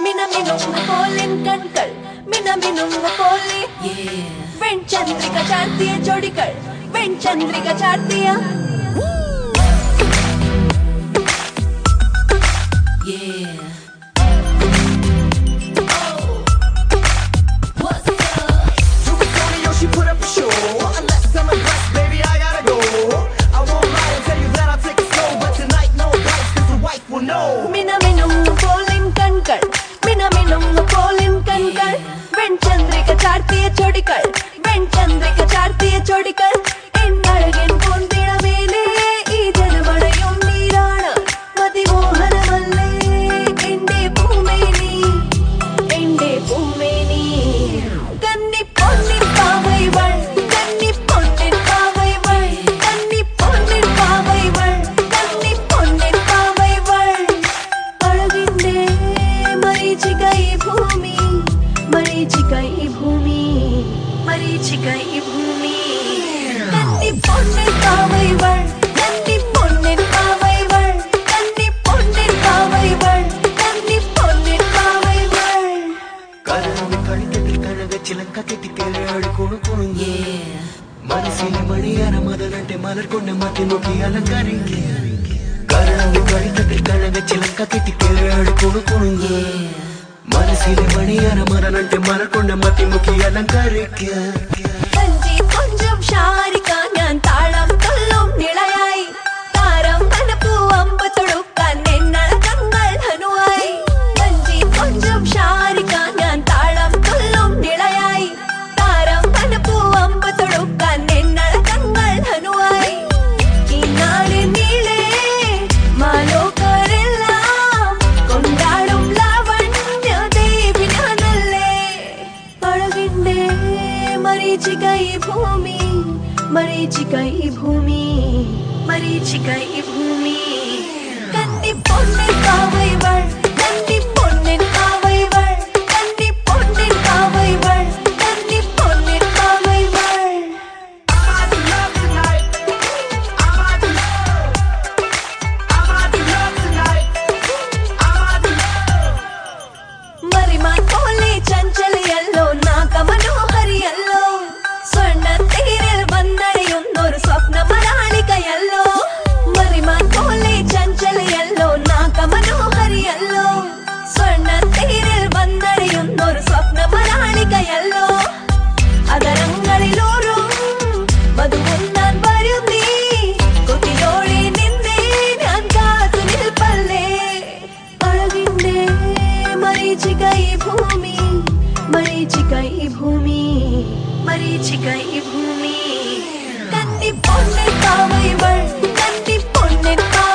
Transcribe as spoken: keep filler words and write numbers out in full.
മിനമിനും പോലിൻ കൺകൾ മിനമിനും പോലെ വെൺചന്ദ്രിക ചാർത്തിയ ജോഡികൾ വെൺചന്ദ്രിക ചാർത്തിയ മിനമിനും പോലിൻ കൺകൾ മിനമിനും പോലിൻ കൺകൾ വെൺചന്ദ്രിക ചാർത്തിയ ജോഡികൾ വെൺചന്ദ്രിക ചാർത്തിയ ജോഡികൾ എന്നഴകിൻ പൂന്തിളമേലേ ഈ ജനമഴയും നീരാണ് മതിമോഹനമല്ലേ എന്റെ പൂമേനി എന്റെ പൂമേനി കന്നി പൊന്നിൻ പാവൈവൾ കന്നി പൊന്നിൻ പാവൈവൾ കന്നി പൊന്നിൻ പാവൈവൾ കന്നി പൊന്നിൻ പാവൈവൾ അഴകിന്റെ മരീചിക ഈ ഭൂമി മരീചിക ഈ ഭൂമി മരീചിക ഈ ഭൂമി കന്നി പൊന്നിൻ പാവൈവൾ കന്നി പൊന്നിൻ പാവൈവൾ കന്നി പൊന്നിൻ പാവൈവൾ കന്നി പൊന്നിൻ പാവൈവൾ കരളി കളിക്കത്തിൽ കഴക ചിലങ്ക കെട്ടിക്കേളാടി കുണുകുണുങ്ങി മനസ്സിലെ മണിയാന മതനട്ടെ മലർക്കൊണ്ട മത്തി നോക്കി അലങ്കരിങ്ങി കരളി കളിക്കത്തിൽ കഴക ചിലങ്ക കെട്ടിക്കേളാടി കുണുകുണുങ്ങി മനസ്സിലെ മണിയാന മതനട്ടെ മലർക്കൊണ്ട മത്തി നോക്കി അലങ്കരിക്ക കഞ്ചി കൊഞ്ചും ഷാരിക ഞാൻ താളം കൊല്ലും നിളയായി താരം വനപ്പൂ അമ്പ് തൊടുക്കാൻ എന്നഴകങ്ങൾ ധനുവായി കഞ്ചി കൊഞ്ചും ഷാരിക ഞാൻ താളം കൊല്ലും നിളയായി താരം വനപ്പൂ അമ്പ് തൊടുക്കാൻ എന്നഴകങ്ങൾ ധനുവായി ഈ നാടിൻ നീളെ മാലോകരെല്ലാം കൊണ്ടാടും ലാവണ്യ ദേവി ഞാനല്ലേ അഴകിന്റെ മരീചിക ഈ ഭൂമി മരീചിക ഈ ഭൂമി മരീചിക ഈ ഭൂമി കന്നി പൊന്നിൻ പാവൈവൾ കന്നി പൊന്നിൻ പാവൈവൾ കന്നി പൊന്നിൻ പാവൈവൾ കന്നി പൊന്നിൻ പാവൈവൾ മറിമാൻ പോലെ ചഞ്ചലയല്ലോ നാഗമനോഹരിയല്ലോ സ്വർണ്ണ തേരിൽ വന്നടയുന്നൊരു സ്വപ്ന മലയാളികയല്ലോ മറിമാൻ പോലെ ചഞ്ചലയല്ലോ നാഗമനോഹരിയല്ലോ സ്വർണ്ണ തേരിൽ വന്നടയുന്നൊരു സ്വപ്ന മലയാളികയല്ലോ അതരങ്ങളിലൂറും മധുവുന്നാൻ വരും നീ കൊതിയോടെ നിന്നേ ഞാൻ കാത്തു നിൽപ്പല്ലേ അഴകിന്റെ മരീചിക ഈ ഭൂമി മരീചിക ഈ ഭൂമി മരീചിക ഈ ഭൂമി കന്നി പൊന്നിൻ പാവൈവൾ കന്നി പൊന്നിൻ